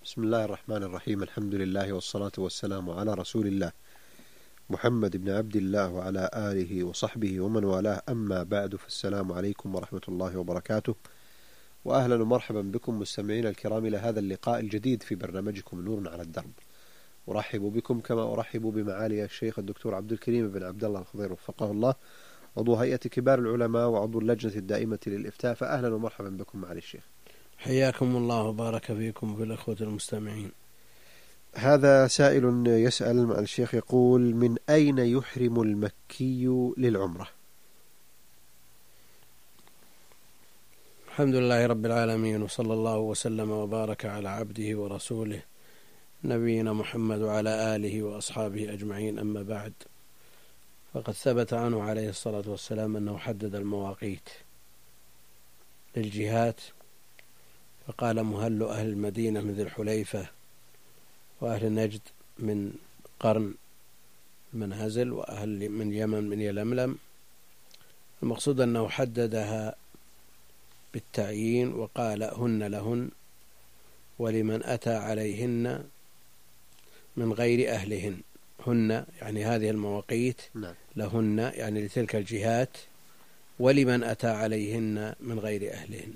بسم الله الرحمن الرحيم. الحمد لله والصلاة والسلام على رسول الله محمد بن عبد الله وعلى آله وصحبه ومن والاه، أما بعد، فالسلام عليكم ورحمة الله وبركاته، وأهلا ومرحبا بكم مستمعين الكرام إلى هذا اللقاء الجديد في برنامجكم نور على الدرب. أرحب بكم كما أرحب بمعالي الشيخ الدكتور عبد الكريم بن عبد الله الخضير وفقه الله، عضو هيئة كبار العلماء وعضو اللجنة الدائمة للإفتاء. فأهلا ومرحبا بكم معالي الشيخ. حياكم الله وبارك فيكم في الأخوة المستمعين. هذا سائل يسأل الشيخ، يقول: من أين يحرم المكي للعمرة؟ الحمد لله رب العالمين، وصلى الله وسلم وبارك على عبده ورسوله نبينا محمد وعلى آله وأصحابه أجمعين، أما بعد، فقد ثبت عنه عليه الصلاة والسلام أنه حدد المواقيت للجهات، فقال: مهل أهل المدينة من ذي الحليفة، وأهل نجد من قرن منهزل، وأهل من يمن من يلملم. المقصود أنه حددها بالتعيين وقال: هن لهن ولمن أتى عليهن من غير أهلهن. هن يعني هذه المواقيت، لهن يعني لتلك الجهات، ولمن أتى عليهن من غير أهلهن،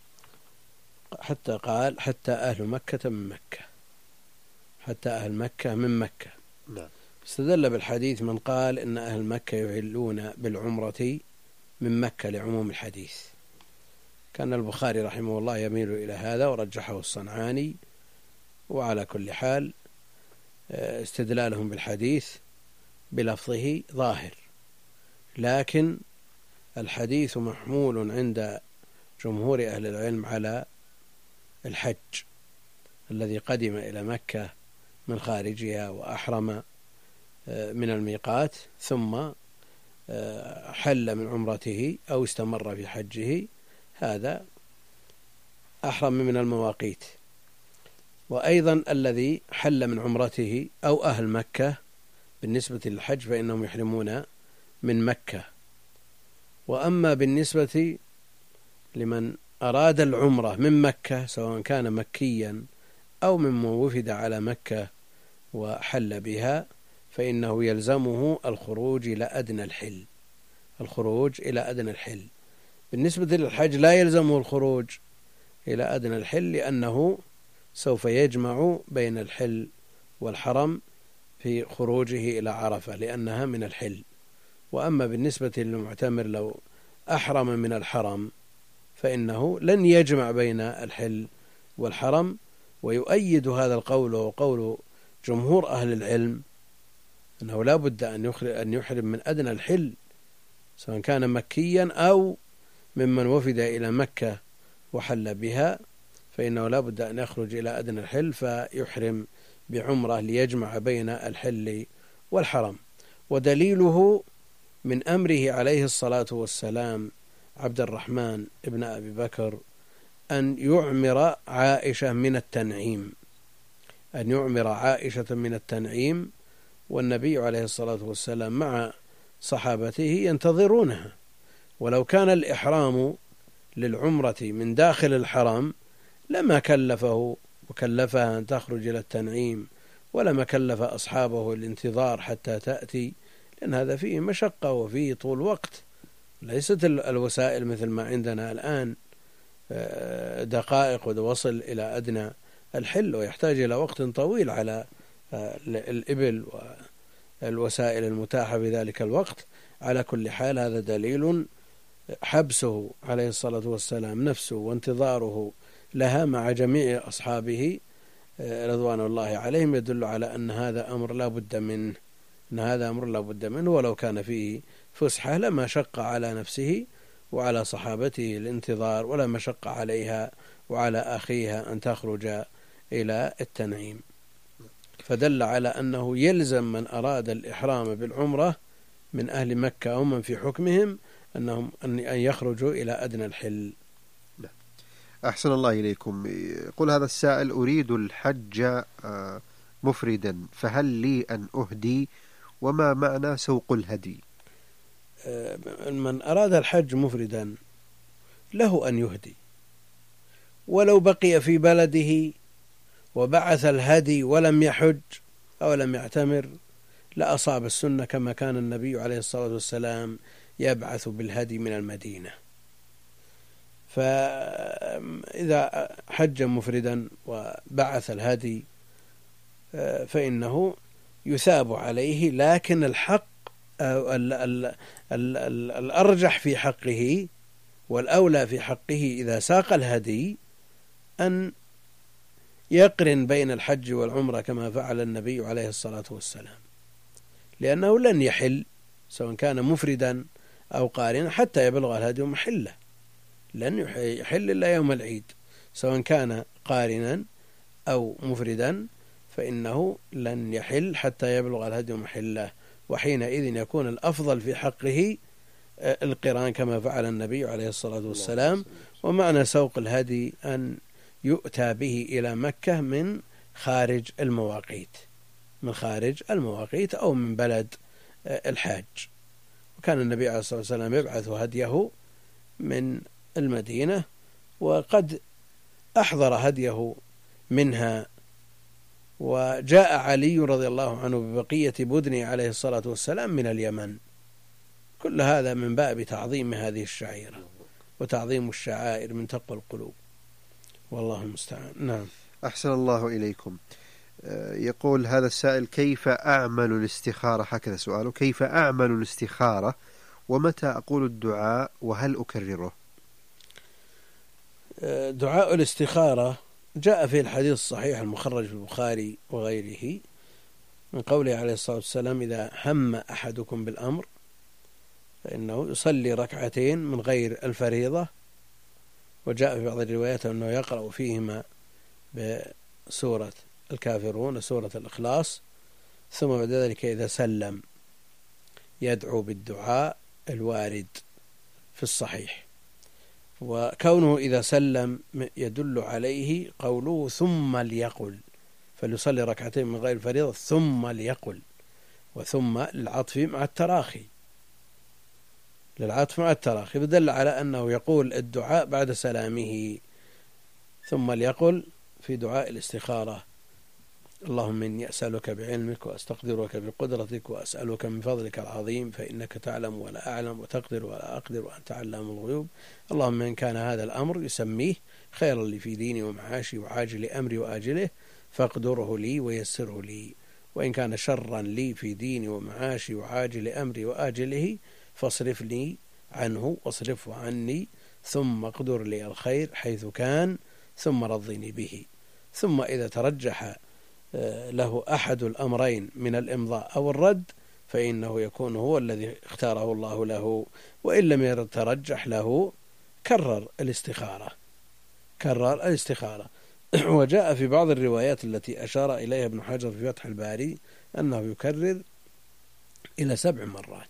حتى قال: حتى أهل مكة من مكة، حتى أهل مكة من مكة. استدل بالحديث من قال إن أهل مكة يحلون بالعمرة من مكة لعموم الحديث. كان البخاري رحمه الله يميل إلى هذا ورجحه الصنعاني، وعلى كل حال استدلالهم بالحديث بلفظه ظاهر، لكن الحديث محمول عند جمهور أهل العلم على الحج الذي قدم إلى مكة من خارجها وأحرم من الميقات، ثم حل من عمرته أو استمر في حجه، هذا أحرم من المواقيت. وأيضا الذي حل من عمرته أو أهل مكة بالنسبة للحج فإنهم يحرمون من مكة. وأما بالنسبة لمن أراد العمرة من مكة، سواء كان مكيا أو ممن وفد على مكة وحل بها، فإنه يلزمه الخروج إلى أدنى الحل. الخروج إلى أدنى الحل. بالنسبة للحج لا يلزمه الخروج إلى أدنى الحل، لأنه سوف يجمع بين الحل والحرم في خروجه إلى عرفة، لأنها من الحل. وأما بالنسبة للمعتمر لو أحرم من الحرم فإنه لن يجمع بين الحل والحرم. ويؤيد هذا القول وقول جمهور أهل العلم أنه لا بد أن يحرم من أدنى الحل، سواء كان مكيا أو ممن وفد إلى مكة وحل بها، فإنه لا بد أن يخرج إلى أدنى الحل فيحرم بعمرة ليجمع بين الحل والحرم. ودليله من أمره عليه الصلاة والسلام عبد الرحمن ابن أبي بكر أن يعمر عائشة من التنعيم، أن يعمر عائشة من التنعيم، والنبي عليه الصلاة والسلام مع صحابته ينتظرونها. ولو كان الإحرام للعمرة من داخل الحرم لما كلفه وكلفها أن تخرج إلى التنعيم، ولما كلف أصحابه الانتظار حتى تأتي، لأن هذا فيه مشقة وفيه طول وقت. ليست الوسائل مثل ما عندنا الآن دقائق ووصل إلى أدنى الحل، ويحتاج إلى وقت طويل على الإبل والوسائل المتاحة في ذلك الوقت. على كل حال هذا دليل حبسه عليه الصلاة والسلام نفسه وانتظاره لها مع جميع أصحابه رضوان الله عليهم يدل على أن هذا أمر لا بد منه، أن هذا أمر لا بد منه. ولو كان فيه فسحة لما شق على نفسه وعلى صحابته الانتظار، ولا مشق عليها وعلى أخيها أن تخرج إلى التنعيم. فدل على أنه يلزم من أراد الإحرام بالعمرة من أهل مكة أو من في حكمهم أن يخرجوا إلى أدنى الحل. أحسن الله إليكم. يقول هذا السائل: أريد الحج مفردا، فهل لي أن أهدي؟ وما معنى سوق الهدي؟ من أراد الحج مفردا له أن يهدي، ولو بقي في بلده وبعث الهدي ولم يحج أو لم يعتمر لأصاب السنة كما كان النبي عليه الصلاة والسلام يبعث بالهدي من المدينة. فإذا حج مفردا وبعث الهدي فإنه يثاب عليه، لكن الحق الأرجح في حقه والأولى في حقه إذا ساق الهدي أن يقرن بين الحج والعمرة كما فعل النبي عليه الصلاة والسلام، لأنه لن يحل سواء كان مفردا أو قارنا حتى يبلغ الهدي محله، لن يحل إلا يوم العيد، سواء كان قارنا أو مفردا فإنه لن يحل حتى يبلغ الهدي محله، وحينئذ يكون الأفضل في حقه القران كما فعل النبي عليه الصلاة والسلام. ومعنى سوق الهدي أن يؤتى به إلى مكة من خارج المواقيت أو من بلد الحاج. وكان النبي عليه الصلاة والسلام يبعث هديه من المدينة، وقد أحضر هديه منها، وجاء علي رضي الله عنه ببقية بدنه عليه الصلاة والسلام من اليمن. كل هذا من باب تعظيم هذه الشعيرة وتعظيم الشعائر من تقوى القلوب، والله المستعان. نعم. أحسن الله إليكم. يقول هذا السائل: كيف أعمل الاستخارة؟ هكذا سؤاله: كيف أعمل الاستخارة، ومتى أقول الدعاء، وهل أكرره؟ دعاء الاستخارة جاء في الحديث الصحيح المخرج في البخاري وغيره من قوله عليه الصلاة والسلام: إذا هم أحدكم بالأمر فإنه يصلي ركعتين من غير الفريضة، وجاء في بعض الروايات أنه يقرأ فيهما بسورة الكافرون وسورة الإخلاص، ثم بعد ذلك إذا سلم يدعو بالدعاء الوارد في الصحيح. وكونه إذا سلم يدل عليه قوله ثم ليقل، فليصلي ركعتين من غير الفريضة ثم ليقل، وثم للعطف مع التراخي بدل على أنه يقول الدعاء بعد سلامه. ثم ليقل في دعاء الاستخارة: اللهم إني أسألك بعلمك وأستقدرك بقدرتك وأسألك من فضلك العظيم فإنك تعلم ولا أعلم وتقدر ولا أقدر وأنت علام الغيوب. اللهم إن كان هذا الأمر يسميه خيرا لي في ديني ومعاشي وعاجل أمري وآجله فاقدره لي ويسره لي، وإن كان شرا لي في ديني ومعاشي وعاجل أمري وآجله فاصرف لي عنه واصرفه عني، ثم اقدر لي الخير حيث كان، ثم رضني به. ثم إذا ترجح له أحد الأمرين من الإمضاء أو الرد فإنه يكون هو الذي اختاره الله له، وإن لم يترجح له كرر الاستخارة. وجاء في بعض الروايات التي أشار إليها ابن حجر في فتح الباري أنه يكرر إلى 7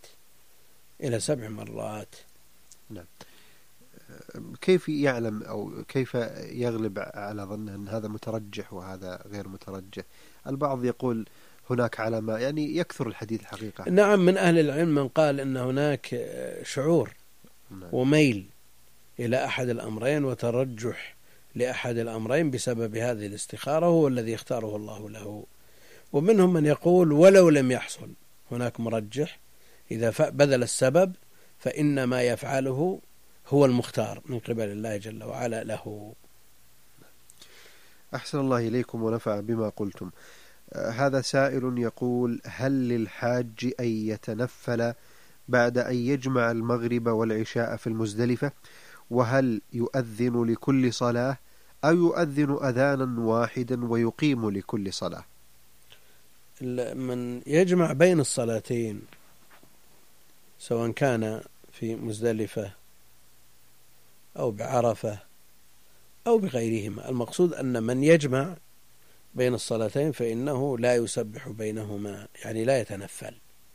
مرات. نعم. كيف يعلم أو كيف يغلب على ظنه أن هذا مترجح وهذا غير مترجح؟ البعض يقول هناك علامة، يعني يكثر الحديث الحقيقة. نعم، من أهل العلم من قال أن هناك شعور وميل إلى أحد الأمرين وترجح لأحد الأمرين بسبب هذه الاستخارة، هو الذي اختاره الله له. ومنهم من يقول ولو لم يحصل هناك مرجح، إذا بذل السبب فإن ما يفعله هو المختار من قبل الله جل وعلا له. أحسن الله إليكم ونفع بما قلتم. هذا سائل يقول: هل للحاج أن يتنفل بعد أن يجمع المغرب والعشاء في المزدلفة؟ وهل يؤذن لكل صلاة أو يؤذن أذانا واحدا ويقيم لكل صلاة؟ من يجمع بين الصلاتين سواء كان في مزدلفة أو بعرفة أو بغيرهما، المقصود أن من يجمع بين الصلاتين فإنه لا يسبح بينهما، يعني لا يتنفل.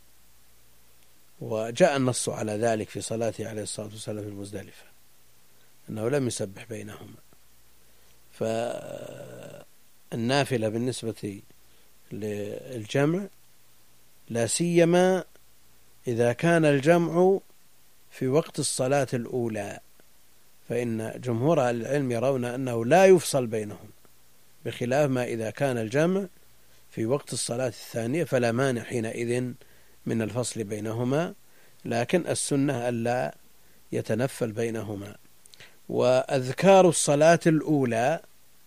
وجاء النص على ذلك في صلاته عليه الصلاة والسلام في المزدلفة أنه لم يسبح بينهما. فالنافلة بالنسبة للجمع لا سيما إذا كان الجمع في وقت الصلاة الأولى، فإن جمهور العلم يرون أنه لا يفصل بينهم، بخلاف ما إذا كان الجمع في وقت الصلاة الثانية فلا مانع حينئذ من الفصل بينهما، لكن السنة ألا يتنفل بينهما. وأذكار الصلاة الأولى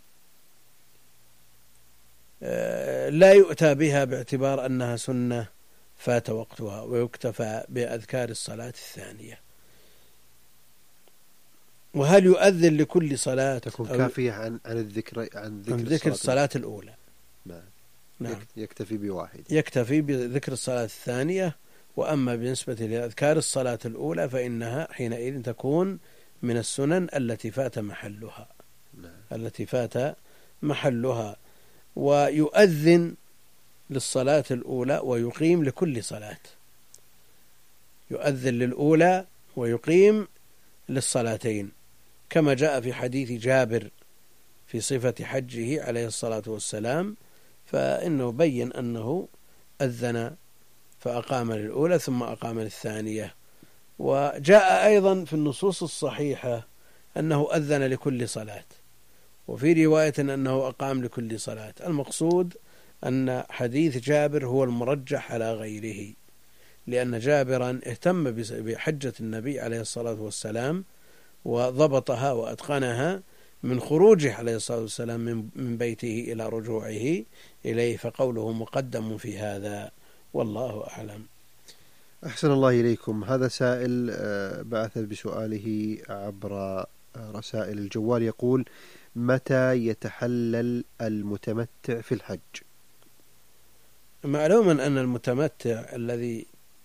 لا يؤتى بها باعتبار أنها سنة فات وقتها، ويكتفى بأذكار الصلاة الثانية. وهل يؤذن لكل صلاة تكون كافية عن ذكر الصلاة الأولى؟ نعم. يكتفي بواحد، يكتفي بذكر الصلاة الثانية. وأما بالنسبة لأذكار الصلاة الأولى فإنها حينئذ تكون من السنن التي فات محلها. التي فات محلها. ويؤذن للصلاة الأولى ويقيم لكل صلاة، يؤذن للأولى ويقيم للصلاتين، كما جاء في حديث جابر في صفة حجه عليه الصلاة والسلام، فإنه بين أنه أذن فأقام للأولى ثم أقام للثانية. وجاء أيضا في النصوص الصحيحة أنه أذن لكل صلاة، وفي رواية أنه أقام لكل صلاة. المقصود أن حديث جابر هو المرجح على غيره، لأن جابرا اهتم بحجة النبي عليه الصلاة والسلام وضبطها وأتقنها من خروجه عليه الصلاة والسلام من بيته إلى رجوعه إليه، فقوله مقدم في هذا، والله أعلم. أحسن الله إليكم. هذا سائل بعث بسؤاله عبر رسائل الجوال، يقول: متى يتحلل المتمتع في الحج؟ معلوم أن المتمتع الذي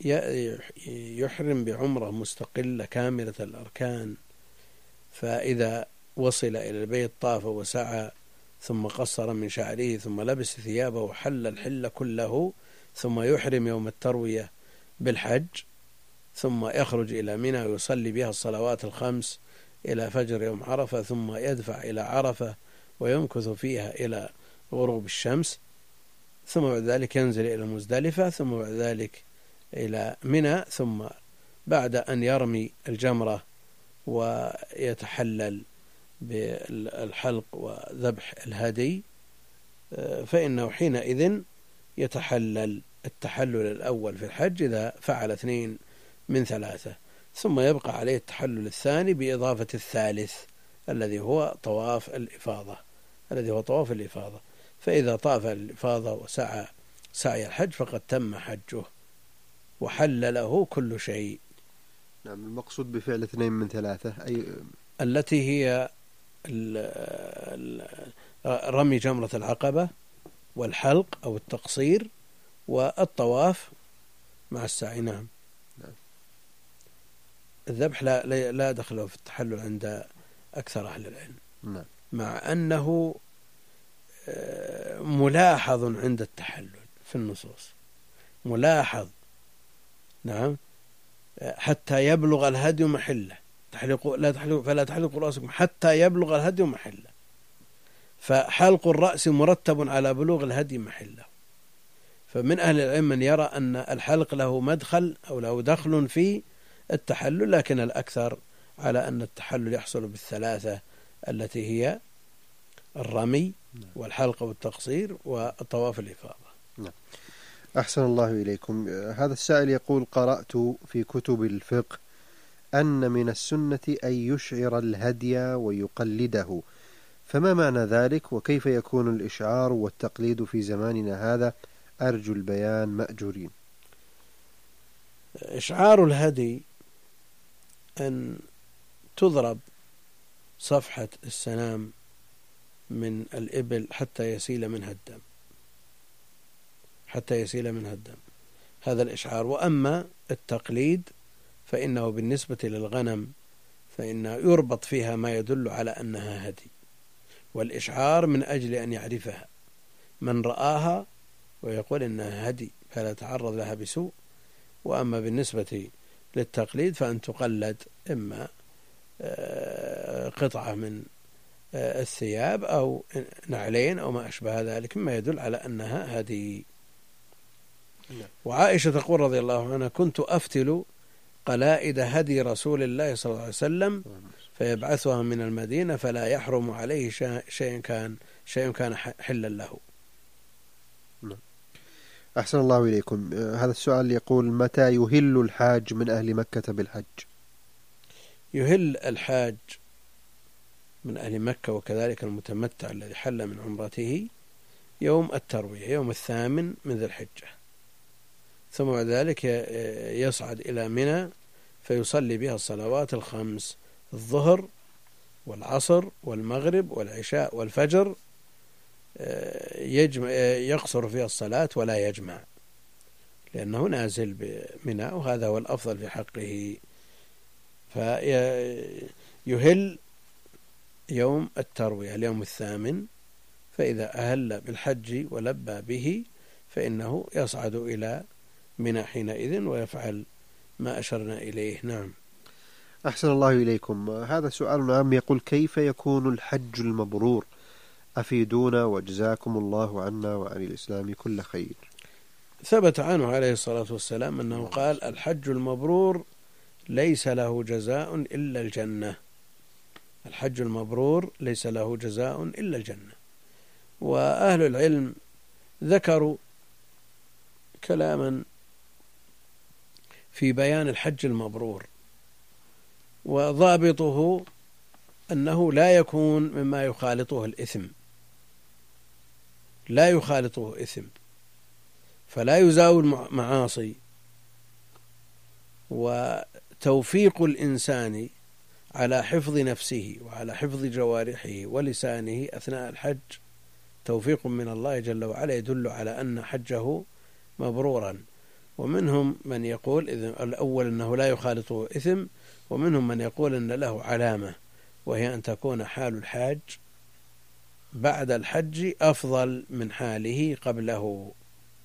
يحرم بعمرة مستقلة كاملة الأركان، فإذا وصل إلى البيت طاف وسعى ثم قصر من شعره ثم لبس ثيابه وحل الحل كله، ثم يحرم يوم التروية بالحج، ثم يخرج إلى منى ويصلي بها الصلوات الخمس إلى فجر يوم عرفة، ثم يدفع إلى عرفة ويمكث فيها إلى غروب الشمس، ثم بعد ذلك ينزل إلى مزدلفة، ثم بعد ذلك إلى منى، ثم بعد أن يرمي الجمرة ويتحلل بالحلق وذبح الهدي، فإنه حينئذ يتحلل التحلل الأول في الحج إذا فعل 2 من 3، ثم يبقى عليه التحلل الثاني بإضافة الثالث الذي هو طواف الإفاضة. فإذا طاف الإفاضة وسعى سعي الحج فقد تم حجه وحل له كل شيء. نعم. المقصود بفعل 2 من 3 أي التي هي رمي جمرة العقبة والحلق أو التقصير والطواف مع السعي. نعم. الذبح لا دخله في التحلل عند أكثر أهل العلم. نعم. مع أنه ملاحظ عند التحلل في النصوص، ملاحظ. نعم. حتى يبلغ الهدي محله، فلا تحلقوا رأسكم حتى يبلغ الهدي محله، فحلق الرأس مرتب على بلوغ الهدي محله. فمن أهل العلم من يرى أن الحلق له مدخل أو له دخل في التحلل، لكن الأكثر على أن التحلل يحصل بالثلاثة التي هي الرمي والحلق والتقصير والطواف الإفاضة. نعم. أحسن الله إليكم. هذا السائل يقول: قرأت في كتب الفقه أن من السنة أن يشعر الهدي ويقلده، فما معنى ذلك؟ وكيف يكون الإشعار والتقليد في زماننا هذا؟ أرجو البيان مأجورين. إشعار الهدي أن تضرب صفحة السنام من الإبل حتى يسيل منها الدم، هذا الإشعار. وأما التقليد فإنه بالنسبة للغنم فإنه يربط فيها ما يدل على أنها هدي، والإشعار من أجل أن يعرفها من رآها ويقول إنها هدي فلا تعرض لها بسوء. وأما بالنسبة للتقليد فأن تقلد إما قطعة من الثياب أو نعلين أو ما أشبه ذلك مما يدل على أنها هدي. وعائشة تقول رضي الله عنها: كنت أفتل قلائد هدي رسول الله صلى الله عليه وسلم فيبعثها من المدينة فلا يحرم عليه شيء كان حلا له. أحسن الله إليكم. هذا السؤال يقول: متى يهل الحاج من أهل مكة بالحج؟ يهل الحاج من أهل مكة وكذلك المتمتع الذي حل من عمرته يوم التروية، يوم 8 من ذي الحجة، ثم بعد ذلك يصعد إلى منى فيصلي بها الصلوات الخمس: الظهر والعصر والمغرب والعشاء والفجر، يقصر فيها الصلاة ولا يجمع، لأنه نازل بمنى، وهذا هو الأفضل في حقه. فيهل يوم التروية اليوم 8، فإذا أهل بالحج ولبى به فإنه يصعد إلى منى حينئذ ويفعل ما أشرنا إليه. نعم. أحسن الله إليكم. هذا سؤال عام يقول: كيف يكون الحج المبرور؟ أفيدونا وجزاكم الله عنا وعن الإسلام كل خير. ثبت عنه عليه الصلاة والسلام أنه قال: الحج المبرور ليس له جزاء إلا الجنة. الحج المبرور ليس له جزاء إلا الجنة. وأهل العلم ذكروا كلاما في بيان الحج المبرور، وضابطه أنه لا يكون مما يخالطه الإثم، لا يخالطه إثم، فلا يزاول معاصي. وتوفيق الإنسان على حفظ نفسه وعلى حفظ جوارحه ولسانه أثناء الحج توفيق من الله جل وعلا يدل على أن حجه مبرورا. ومنهم من يقول الأول أنه لا يخالطه إثم، ومنهم من يقول أن له علامة، وهي أن تكون حال الحاج بعد الحج أفضل من حاله قبله.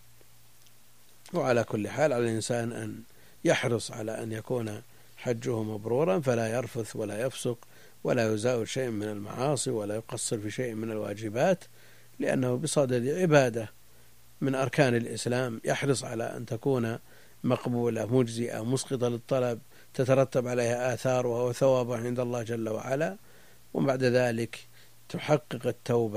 وعلى كل حال على الإنسان أن يحرص على أن يكون حجه مبرورا، فلا يرفث ولا يفسق ولا يزاول شيء من المعاصي ولا يقصر في شيء من الواجبات، لأنه بصدد عبادة من أركان الإسلام يحرص على أن تكون مقبولة مجزئة مسقطة للطلب تترتب عليها آثارها وثوابها عند الله جل وعلا. وبعد ذلك تحقق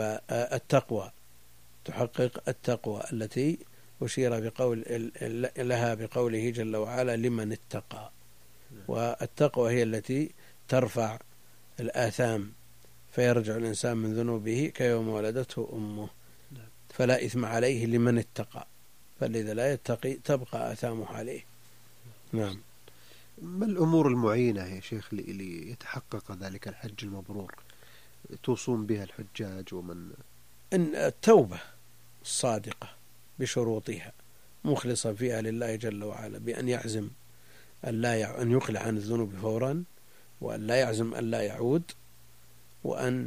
التقوى التي أشير لها بقوله جل وعلا: لمن اتقى. والتقوى هي التي ترفع الآثام فيرجع الإنسان من ذنوبه كيوم ولدته أمه، فلا إثم عليه لمن اتقى، فالذي لا يتقي تبقى آثامه عليه. نعم. ما الأمور المعينة يا شيخ ليتحقق ذلك الحج المبرور توصون بها الحجاج؟ ومن إن التوبة الصادقة بشروطها مخلصا فيها لله جل وعلا، بأن يعزم أن يقلع عن الذنوب فورا، وأن لا يعزم أن لا يعود، وأن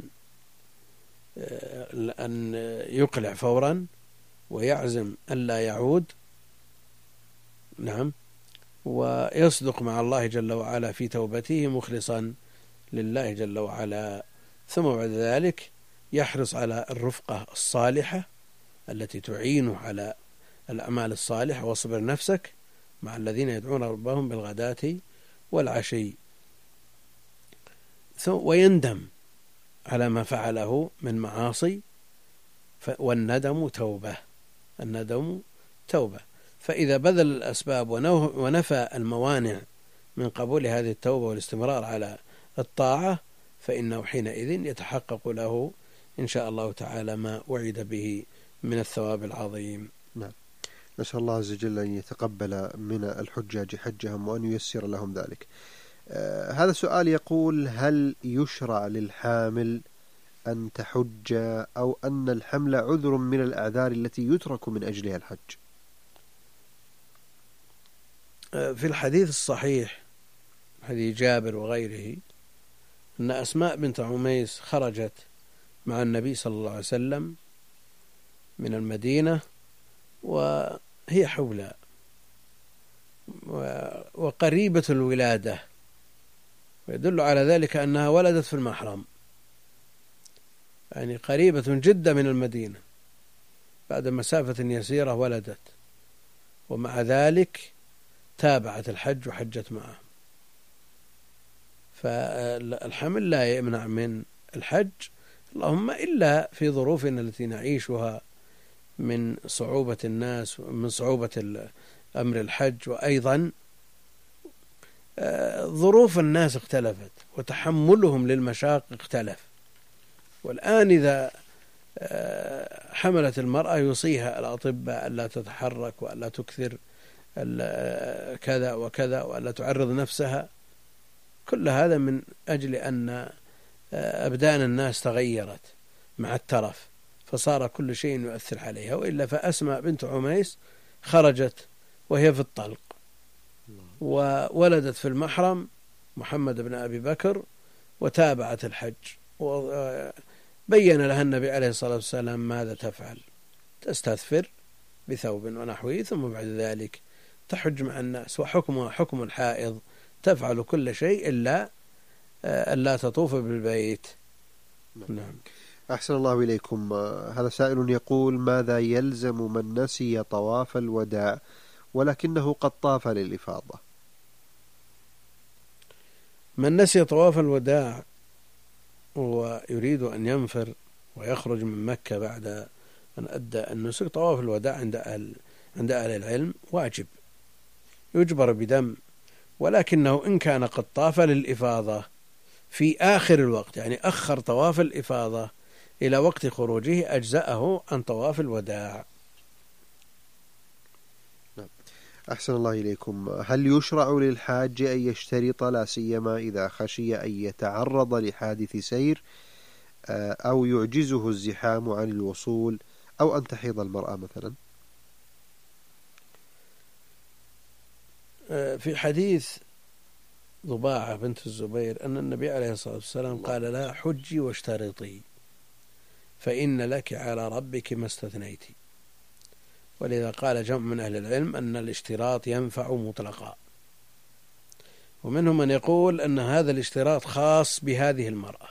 يقلع فورا ويعزم أن لا يعود. نعم. ويصدق مع الله جل وعلا في توبته مخلصا لله جل وعلا. ثم بعد ذلك يحرص على الرفقة الصالحة التي تعينه على الأعمال الصالحة، واصبر نفسك مع الذين يدعون ربهم بالغداة والعشي، ويندم على ما فعله من معاصي، والندم توبة. فإذا بذل الأسباب ونفى الموانع من قبول هذه التوبة والاستمرار على الطاعة، فإنه حينئذ يتحقق له إن شاء الله تعالى ما وعد به من الثواب العظيم. نعم. نسأل الله عز وجل أن يتقبل من الحجاج حجهم وأن ييسر لهم ذلك. هذا سؤال يقول: هل يشرع للحامل أن تحج، أو أن الحمل عذر من الأعذار التي يترك من أجلها الحج؟ في الحديث الصحيح حديث جابر وغيره أن أسماء بنت عميس خرجت مع النبي صلى الله عليه وسلم من المدينة وهي حولاء وقريبة الولادة، ويدل على ذلك أنها ولدت في المحرم، يعني قريبة جدا من المدينة، بعد مسافة يسيرة ولدت، ومع ذلك تابعت الحج وحجت معه. فالحمل لا يمنع من الحج، اللهم إلا في ظروفنا التي نعيشها من صعوبة الناس، من صعوبة أمر الحج، وأيضا ظروف الناس اختلفت وتحملهم للمشاق اختلف. والآن إذا حملت المرأة يوصيها الأطباء ألا تتحرك وألا تكثر كذا وكذا وألا تعرض نفسها، كل هذا من أجل أن أبدان الناس تغيرت مع الترف، فصار كل شيء يؤثر عليها. وإلا فأسماء بنت عميس خرجت وهي في الطلق، وولدت في المحرم محمد بن أبي بكر، وتابعت الحج، وبين لها النبي عليه الصلاة والسلام ماذا تفعل: تستثفر بثوب ونحوه، ثم بعد ذلك تحج مع الناس، وحكمها حكم الحائض، تفعل كل شيء إلا ألا تطوف بالبيت. نعم. أحسن الله إليكم. هذا سائل يقول: ماذا يلزم من نسي طواف الوداع ولكنه قد طاف للإفاضة؟ من نسي طواف الوداع ويريد أن ينفر ويخرج من مكة بعد أن أدى النسك، طواف الوداع عند أهل العلم واجب يجبر بدم، ولكنه إن كان قد طاف للإفاضة في آخر الوقت، يعني أخر طواف الإفاضة إلى وقت خروجه، أجزأه عن طواف الوداع. أحسن الله إليكم. هل يشرع للحاج أن يشترط، لا سيما إذا خشي أن يتعرض لحادث سير أو يعجزه الزحام عن الوصول، أو أن تحيض المرأة مثلا؟ في حديث ضباعة بنت الزبير أن النبي عليه الصلاة والسلام قال لها: حجي واشترطي فإن لك على ربك ما استثنيت. ولذا قال جمع من أهل العلم أن الاشتراط ينفع مطلقا، ومنهم من يقول أن هذا الاشتراط خاص بهذه المرأة،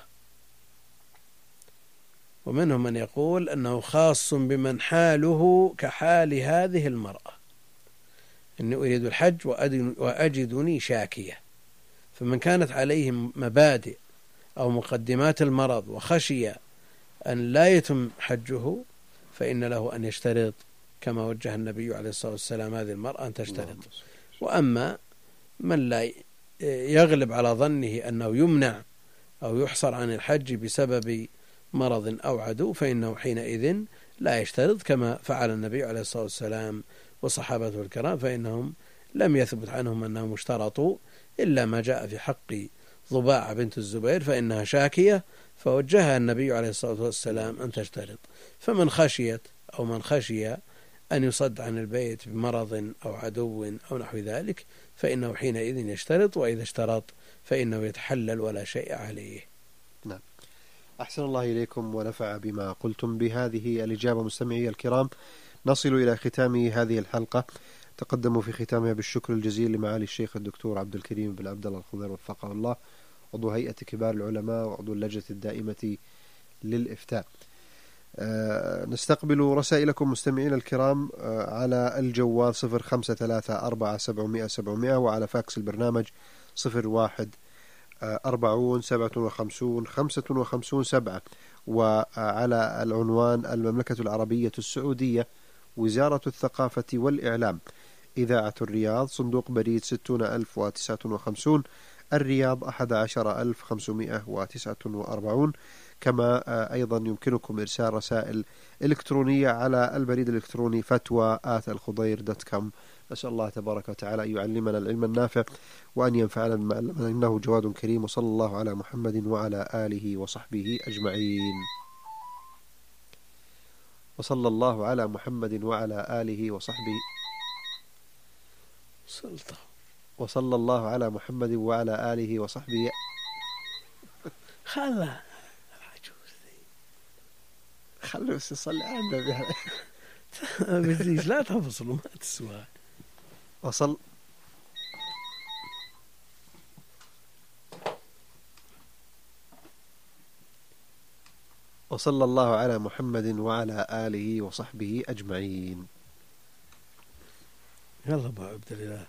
ومنهم من يقول أنه خاص بمن حاله كحال هذه المرأة، إني أريد الحج وأجدني شاكية، فمن كانت عليه مبادئ أو مقدمات المرض وخشي أن لا يتم حجه فإن له أن يشترط، كما وجه النبي عليه الصلاة والسلام هذه المرأة أن تشترط. وأما من لا يغلب على ظنه أنه يمنع أو يحصر عن الحج بسبب مرض أو عدو، فإنه حينئذ لا يشترط، كما فعل النبي عليه الصلاة والسلام وصحابته الكرام، فإنهم لم يثبت عنهم أنهم اشترطوا إلا ما جاء في حق ضباعة بنت الزبير فإنها شاكية، فوجهها النبي عليه الصلاة والسلام أن تشترط. فمن خشيت أو من خشي أن يصد عن البيت بمرض أو عدو أو نحو ذلك فإنه حينئذ يشترط، وإذا اشترط فإنه يتحلل ولا شيء عليه. نعم. أحسن الله إليكم ونفع بما قلتم. بهذه الإجابة مستمعي الكرام نصل إلى ختام هذه الحلقة. تقدموا في ختامها بالشكر الجزيل لمعالي الشيخ الدكتور عبد الكريم بن عبد الله الخضير وفقه الله، عضو هيئة كبار العلماء وعضو اللجنة الدائمة للإفتاء. نستقبل رسائلكم مستمعين الكرام على الجوال 0534 وعلى فاكس البرنامج 0140 وعلى العنوان المملكة العربية السعودية، وزارة الثقافة والإعلام، إذاعة الرياض، صندوق بريد 60059 الرياض 11549. كما أيضا يمكنكم إرسال رسائل إلكترونية على البريد الإلكتروني فتوى@الخضير.com. نسأل الله تبارك وتعالى أن يعلمنا العلم النافع وأن ينفعنا بما علمنا، إنه جواد كريم. وصلى الله على محمد وعلى آله وصحبه أجمعين. وصلى الله على محمد وعلى آله وصحبه وصلى الله على محمد وعلى آله وصحبه. خلوا بس يصلي على النبي. بديش لا تفصلوا ما تسوى. وصلى الله على محمد وعلى آله وصحبه أجمعين. يلا أبو عبد الله.